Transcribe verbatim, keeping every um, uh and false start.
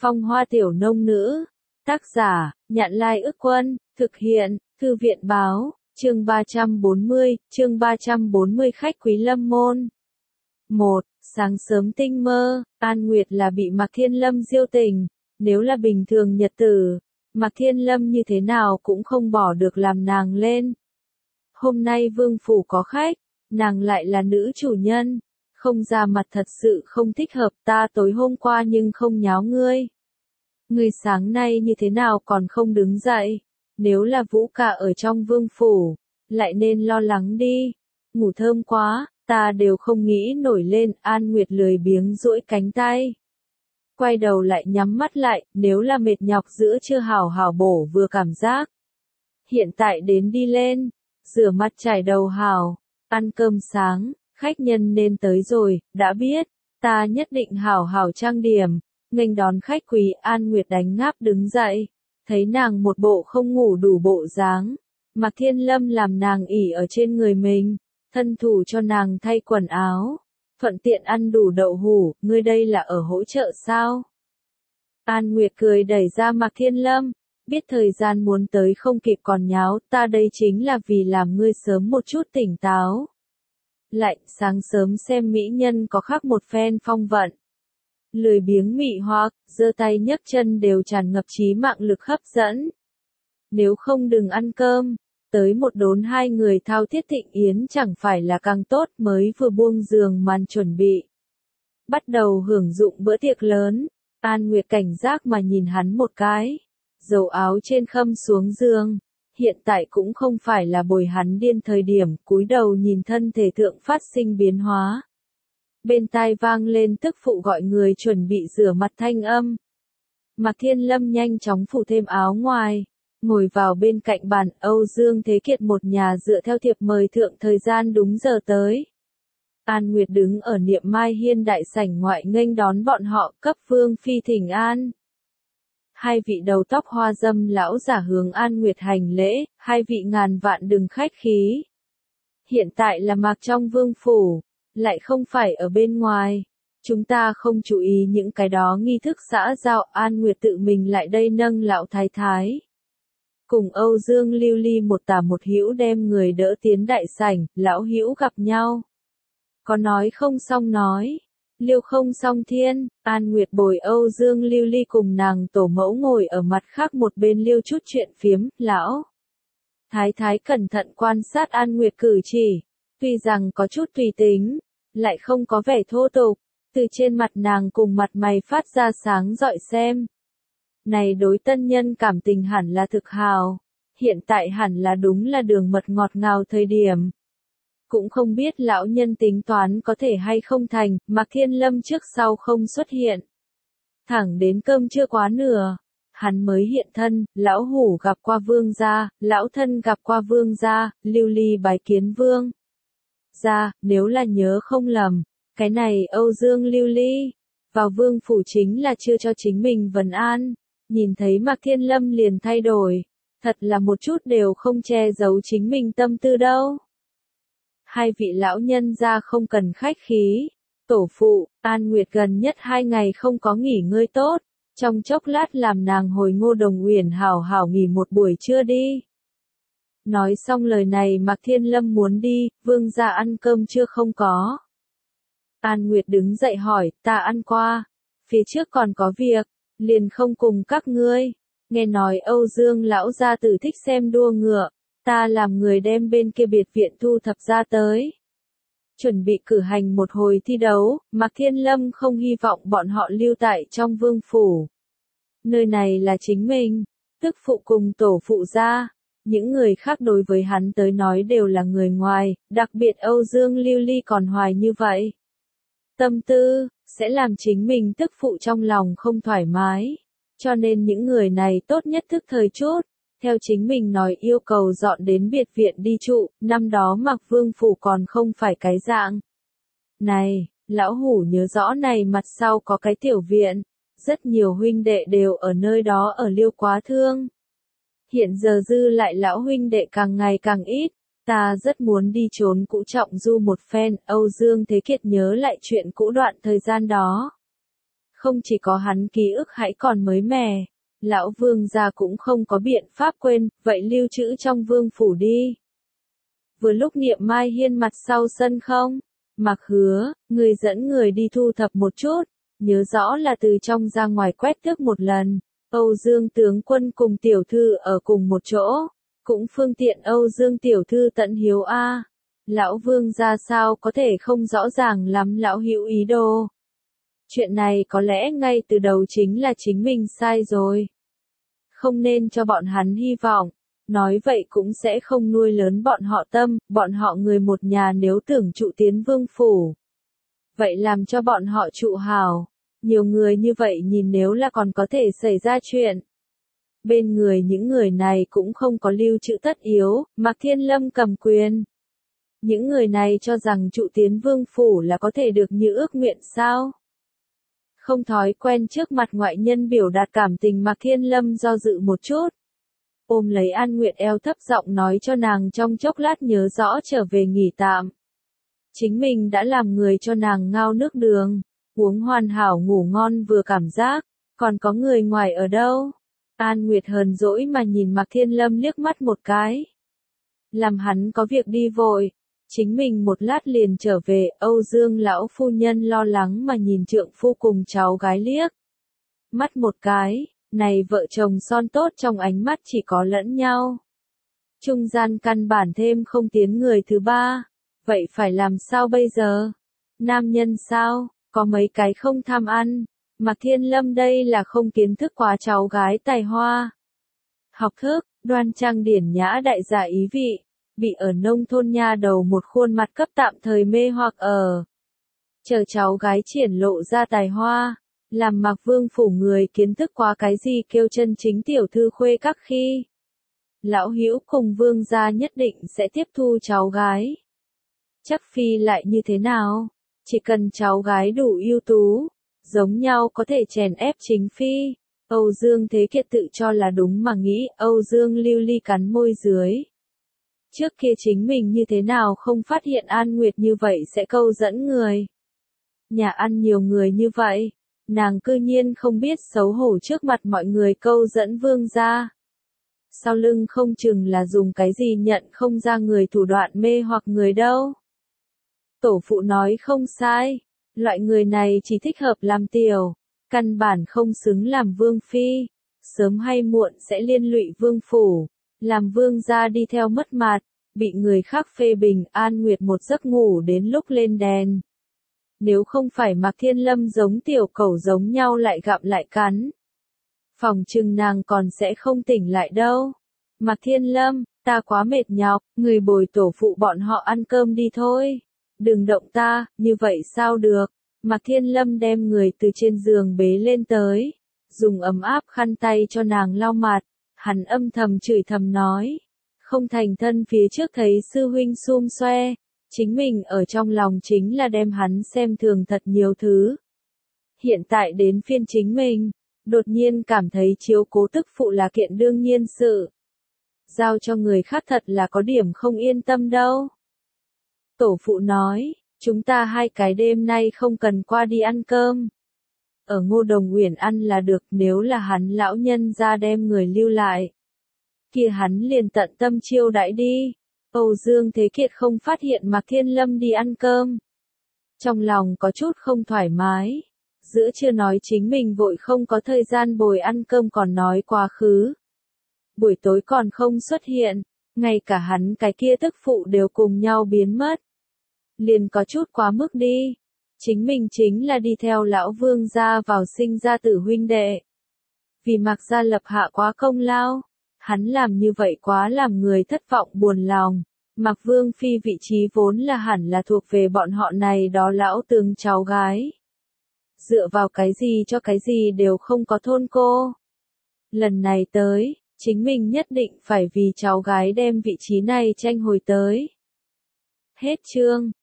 Phong hoa tiểu nông nữ. Tác giả, Nhạn Lai Ức Quân, thực hiện, Thư viện Báo, chương ba trăm bốn mươi, chương ba trăm bốn mươi khách quý lâm môn. một. Sáng sớm tinh mơ, An Nguyệt là bị Mạc Thiên Lâm diêu tình, nếu là bình thường nhật tử, Mạc Thiên Lâm như thế nào cũng không bỏ được làm nàng lên. Hôm nay vương phủ có khách, nàng lại là nữ chủ nhân, không ra mặt thật sự không thích hợp, ta tối hôm qua nhưng không nháo ngươi. Ngươi sáng nay như thế nào còn không đứng dậy, nếu là Vũ ca ở trong vương phủ, lại nên lo lắng đi, ngủ thơm quá, ta đều không nghĩ nổi lên. An Nguyệt lười biếng duỗi cánh tay, quay đầu lại nhắm mắt lại, nếu là mệt nhọc giữa chưa hào hào bổ vừa cảm giác. Hiện tại đến đi lên, rửa mặt chải đầu hào, ăn cơm sáng, khách nhân nên tới rồi, đã biết, ta nhất định hào hào trang điểm, nghênh đón khách quý. An Nguyệt đánh ngáp đứng dậy, thấy nàng một bộ không ngủ đủ bộ dáng, Mạc Thiên Lâm làm nàng ỉ ở trên người mình, thân thủ cho nàng thay quần áo, thuận tiện ăn đủ đậu hủ. Ngươi đây là ở hỗ trợ sao? An Nguyệt cười đẩy ra Mạc Thiên Lâm, biết thời gian muốn tới không kịp còn nháo, ta đây chính là vì làm ngươi sớm một chút tỉnh táo. Lại, sáng sớm xem mỹ nhân có khác một phen phong vận. Lười biếng mị hoặc, giơ tay nhấc chân đều tràn ngập trí mạng lực hấp dẫn. Nếu không đừng ăn cơm, tới một đốn hai người thao thiết thịnh yến chẳng phải là càng tốt. Mới vừa buông giường màn chuẩn bị, bắt đầu hưởng dụng bữa tiệc lớn. An Nguyệt cảnh giác mà nhìn hắn một cái, dầu áo trên khâm xuống giường, hiện tại cũng không phải là bồi hắn điên thời điểm. Cúi đầu nhìn thân thể thượng phát sinh biến hóa, bên tai vang lên tức phụ gọi người chuẩn bị rửa mặt thanh âm. Mạc Thiên Lâm nhanh chóng phủ thêm áo ngoài, ngồi vào bên cạnh bàn. Âu Dương Thế Kiệt một nhà dựa theo thiệp mời thượng thời gian đúng giờ tới. An Nguyệt đứng ở Niệm Mai Hiên đại sảnh ngoại nghênh đón bọn họ, cấp vương phi thỉnh an. Hai vị đầu tóc hoa dâm lão giả hướng An Nguyệt hành lễ, hai vị ngàn vạn đừng khách khí. Hiện tại là Mạc trong vương phủ, lại không phải ở bên ngoài. Chúng ta không chú ý những cái đó nghi thức xã giao. An Nguyệt tự mình lại đây nâng lão thái thái, cùng Âu Dương Lưu Ly một tả một hữu đem người đỡ tiến đại sảnh. Lão hữu gặp nhau, có nói không xong nói, liêu không xong thiên. An Nguyệt bồi Âu Dương Lưu Ly cùng nàng tổ mẫu ngồi ở mặt khác một bên liêu chút chuyện phiếm. Lão thái thái cẩn thận quan sát An Nguyệt cử chỉ, tuy rằng có chút tùy tính, lại không có vẻ thô tục, từ trên mặt nàng cùng mặt mày phát ra sáng rọi xem. Này đối tân nhân cảm tình hẳn là thực hào, hiện tại hẳn là đúng là đường mật ngọt ngào thời điểm. Cũng không biết lão nhân tính toán có thể hay không thành. Mạc Thiên Lâm trước sau không xuất hiện, thẳng đến cơm chưa quá nửa, hắn mới hiện thân. Lão hủ gặp qua vương gia, lão thân gặp qua vương gia, Lưu Ly bái kiến vương gia. Nếu là nhớ không lầm, cái này Âu Dương Lưu Ly vào vương phủ chính là chưa cho chính mình vần an. Nhìn thấy Mạc Thiên Lâm liền thay đổi, thật là một chút đều không che giấu chính mình tâm tư đâu. Hai vị lão nhân gia không cần khách khí. Tổ phụ, An Nguyệt gần nhất hai ngày không có nghỉ ngơi tốt, trong chốc lát làm nàng hồi Ngô Đồng Uyển hảo hảo nghỉ một buổi trưa đi. Nói xong lời này Mạc Thiên Lâm muốn đi, vương gia ăn cơm chưa không có. An Nguyệt đứng dậy hỏi, ta ăn qua, phía trước còn có việc, liền không cùng các ngươi. Nghe nói Âu Dương lão gia tử thích xem đua ngựa, ta làm người đem bên kia biệt viện thu thập ra tới, chuẩn bị cử hành một hồi thi đấu. Mạc Thiên Lâm không hy vọng bọn họ lưu tại trong vương phủ. Nơi này là chính mình, tức phụ cùng tổ phụ gia, những người khác đối với hắn tới nói đều là người ngoài, đặc biệt Âu Dương Lưu Ly còn hoài như vậy. Tâm tư, sẽ làm chính mình tức phụ trong lòng không thoải mái. Cho nên những người này tốt nhất thức thời chút, theo chính mình nói yêu cầu dọn đến biệt viện đi trụ. Năm đó Mạc vương phủ còn không phải cái dạng này, lão hủ nhớ rõ này mặt sau có cái tiểu viện, rất nhiều huynh đệ đều ở nơi đó ở liêu quá thương. Hiện giờ dư lại lão huynh đệ càng ngày càng ít, ta rất muốn đi trốn cũ trọng du một phen. Âu Dương Thế Kiệt nhớ lại chuyện cũ đoạn thời gian đó, Không chỉ có hắn ký ức hãy còn mới mẻ, lão vương gia cũng không có biện pháp quên, vậy lưu trữ trong vương phủ đi. Vừa lúc Niệm Mai Hiên mặt sau sân không? Mặc Hứa, người dẫn người đi thu thập một chút, nhớ rõ là từ trong ra ngoài quét tước một lần. Âu Dương tướng quân cùng tiểu thư ở cùng một chỗ, cũng phương tiện Âu Dương tiểu thư tận hiếu a. Lão vương gia sao có thể không rõ ràng lắm lão hữu ý đồ. Chuyện này có lẽ ngay từ đầu chính là chính mình sai rồi. Không nên cho bọn hắn hy vọng, nói vậy cũng sẽ không nuôi lớn bọn họ tâm, bọn họ người một nhà nếu tưởng trụ tiến vương phủ. Vậy làm cho bọn họ trụ hảo, nhiều người như vậy nhìn nếu là còn có thể xảy ra chuyện. Bên người những người này cũng không có lưu trữ tất yếu, Mạc Thiên Lâm cầm quyền. Những người này cho rằng trụ tiến vương phủ là có thể được như ước nguyện sao? Không thói quen trước mặt ngoại nhân biểu đạt cảm tình Mạc Thiên Lâm do dự một chút. Ôm lấy An Nguyệt eo thấp giọng nói cho nàng trong chốc lát nhớ rõ trở về nghỉ tạm. Chính mình đã làm người cho nàng ngao nước đường, uống hoàn hảo ngủ ngon vừa cảm giác, còn có người ngoài ở đâu? An Nguyệt hờn dỗi mà nhìn Mạc Thiên Lâm liếc mắt một cái. Làm hắn có việc đi vội, chính mình một lát liền trở về. Âu Dương lão phu nhân lo lắng mà nhìn trượng phu cùng cháu gái liếc mắt một cái, này vợ chồng son tốt trong ánh mắt chỉ có lẫn nhau. Trung gian căn bản thêm không tiến người thứ ba, vậy phải làm sao bây giờ? Nam nhân sao, có mấy cái không tham ăn, Mạc Thiên Lâm đây là không kiến thức quá cháu gái tài hoa. Học thức, đoan trang điển nhã đại gia ý vị, bị ở nông thôn nha đầu một khuôn mặt cấp tạm thời mê hoặc ở. Chờ cháu gái triển lộ ra tài hoa, làm Mạc Vương phủ người kiến thức qua cái gì kêu chân chính tiểu thư khuê các khi. Lão hữu cùng vương gia nhất định sẽ tiếp thu cháu gái. Chắc phi lại như thế nào? Chỉ cần cháu gái đủ ưu tú, giống nhau có thể chèn ép chính phi. Âu Dương Thế Kiệt tự cho là đúng mà nghĩ. Âu Dương Lưu Ly cắn môi dưới. Trước kia chính mình như thế nào không phát hiện An Nguyệt như vậy sẽ câu dẫn người. Nhà ăn nhiều người như vậy, nàng cư nhiên không biết xấu hổ trước mặt mọi người câu dẫn vương gia. Sau lưng không chừng là dùng cái gì nhận không ra người thủ đoạn mê hoặc người đâu. Tổ phụ nói không sai, loại người này chỉ thích hợp làm tiểu, căn bản không xứng làm vương phi, sớm hay muộn sẽ liên lụy vương phủ, làm vương gia đi theo mất mặt, bị người khác phê bình. An Nguyệt một giấc ngủ đến lúc lên đèn. Nếu không phải Mạc Thiên Lâm giống tiểu cẩu giống nhau lại gặm lại cắn, phòng chừng nàng còn sẽ không tỉnh lại đâu. Mạc Thiên Lâm, ta quá mệt nhọc, người bồi tổ phụ bọn họ ăn cơm đi thôi. Đừng động ta, như vậy sao được? Mạc Thiên Lâm đem người từ trên giường bế lên tới, dùng ấm áp khăn tay cho nàng lau mặt, hắn âm thầm chửi thầm nói. Không thành thân phía trước thấy sư huynh xum xoe, chính mình ở trong lòng chính là đem hắn xem thường thật nhiều thứ. Hiện tại đến phiên chính mình, đột nhiên cảm thấy chiếu cố tức phụ là kiện đương nhiên sự. Giao cho người khác thật là có điểm không yên tâm đâu. Tổ phụ nói, chúng ta hai cái đêm nay không cần qua đi ăn cơm. Ở Ngô Đồng Uyển ăn là được, nếu là hắn lão nhân ra đem người lưu lại. Kia hắn liền tận tâm chiêu đãi đi. Âu Dương Thế Kiệt không phát hiện Mạc Thiên Lâm đi ăn cơm. Trong lòng có chút không thoải mái. Giữa chưa nói chính mình vội không có thời gian bồi ăn cơm còn nói quá khứ. Buổi tối còn không xuất hiện, ngay cả hắn cái kia tức phụ đều cùng nhau biến mất. Liền có chút quá mức đi. Chính mình chính là đi theo lão vương gia vào sinh ra tử huynh đệ. Vì Mạc gia lập hạ quá công lao. Hắn làm như vậy quá làm người thất vọng buồn lòng. Mạc Vương Phi vị trí vốn là hẳn là thuộc về bọn họ này đó lão tướng cháu gái. Dựa vào cái gì cho cái gì đều không có thôn cô. Lần này tới, chính mình nhất định phải vì cháu gái đem vị trí này tranh hồi tới. Hết chương.